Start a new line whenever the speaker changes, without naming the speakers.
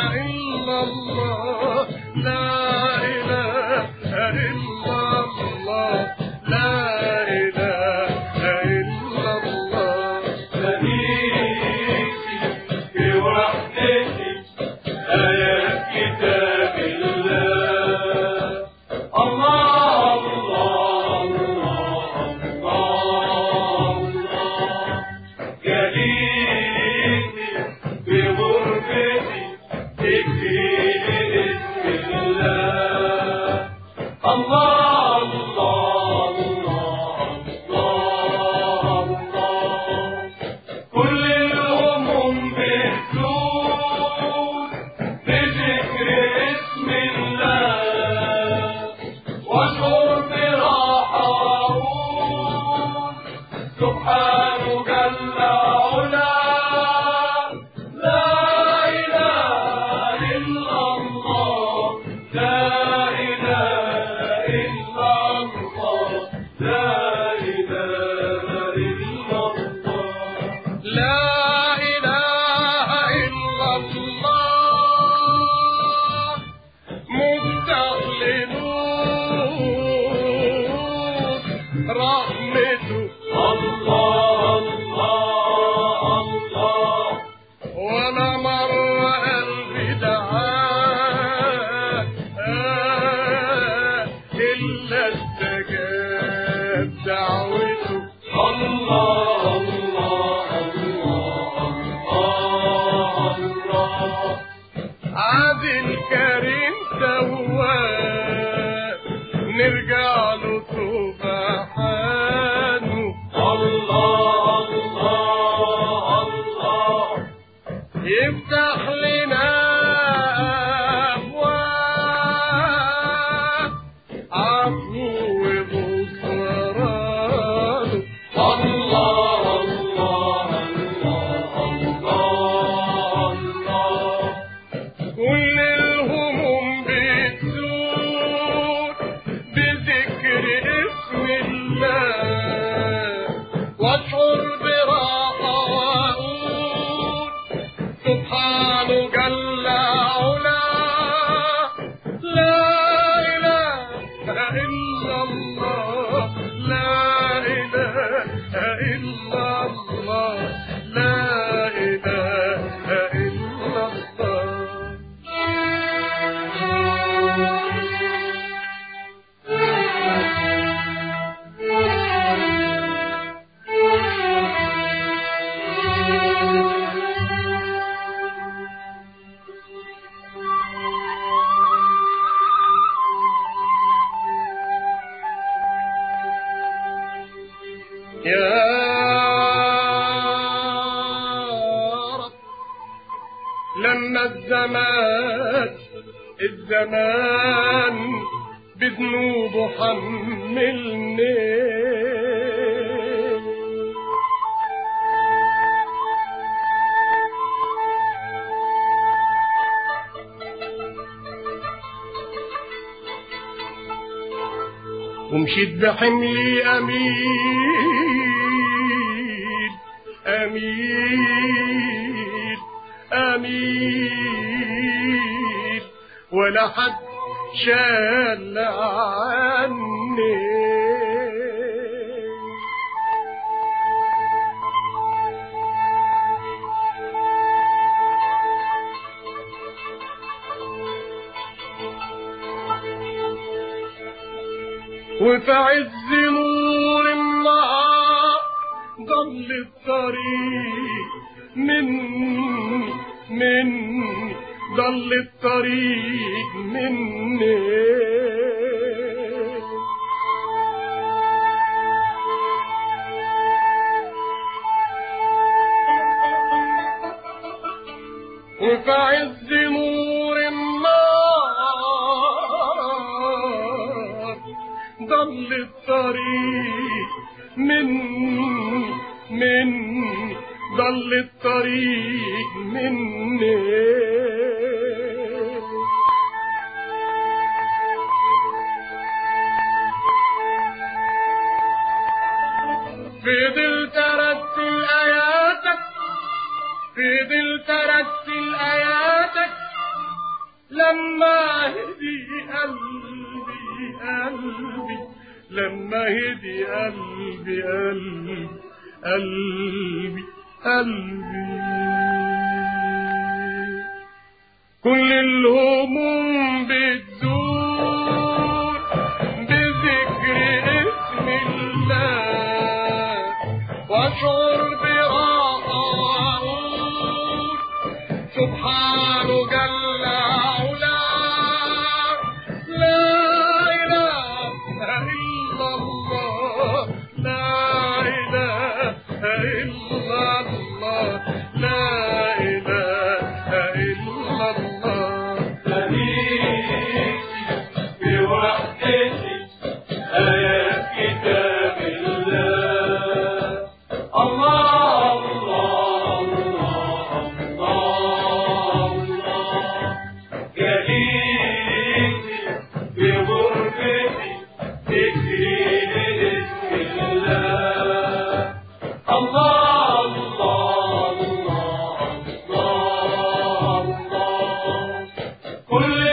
إلا الله لا إله إلا الله لا إله إلا الله
سبيلي بوحدتي آيات كتاب الله الله الله الله الله جليلي بغربتي تكفيني بسم الله الله الله الله الله كل الهموم بهدوء بذكر اسم الله واشعر براحة وأقول سبحانه جل علاه لا إله إلا الله لا إله إلا الله لا إله إلا الله
لا إله إلا الله مفتاح لنور رحمته
الله الله الله
ولا مرة قلبي دعاه إلا استجاب دعوته
الله الله الله الله
عادل كريم تواب نرجع له سبحانه
الله الله الله
يفتح لنا أبواب عفو وغفرانه
الله الله الله الله
كل الهموم بتزول بذكر اسم الله واشعر براحة وأقول سبحانه جل علاه لا إله إلا الله لا إله إلا الله لا إله إلا يا رب لما الزمان بذنوبه حملني ومشيت بحملي أمين أمين أمين ولا حد شال عني وفي عز نور النهار ضل الطريق من ضل الطريق مني وفي عز نور النار ضل الطريق من ضل الطريق مني فضلت ارتل اياتك لما هدي قلبي لما هدي قلبي كل الهموم بتزول بذكر اسم الله واشعر براحة وأقول سبحانه جل علاه لا إله إلا الله لا إله إلا الله لا إله إلا الله
نبيتي بوحدتي آيات كتاب الله الله الله الله الله جليتي بغربتي ذكري لاسم الله الله الله الله الله كل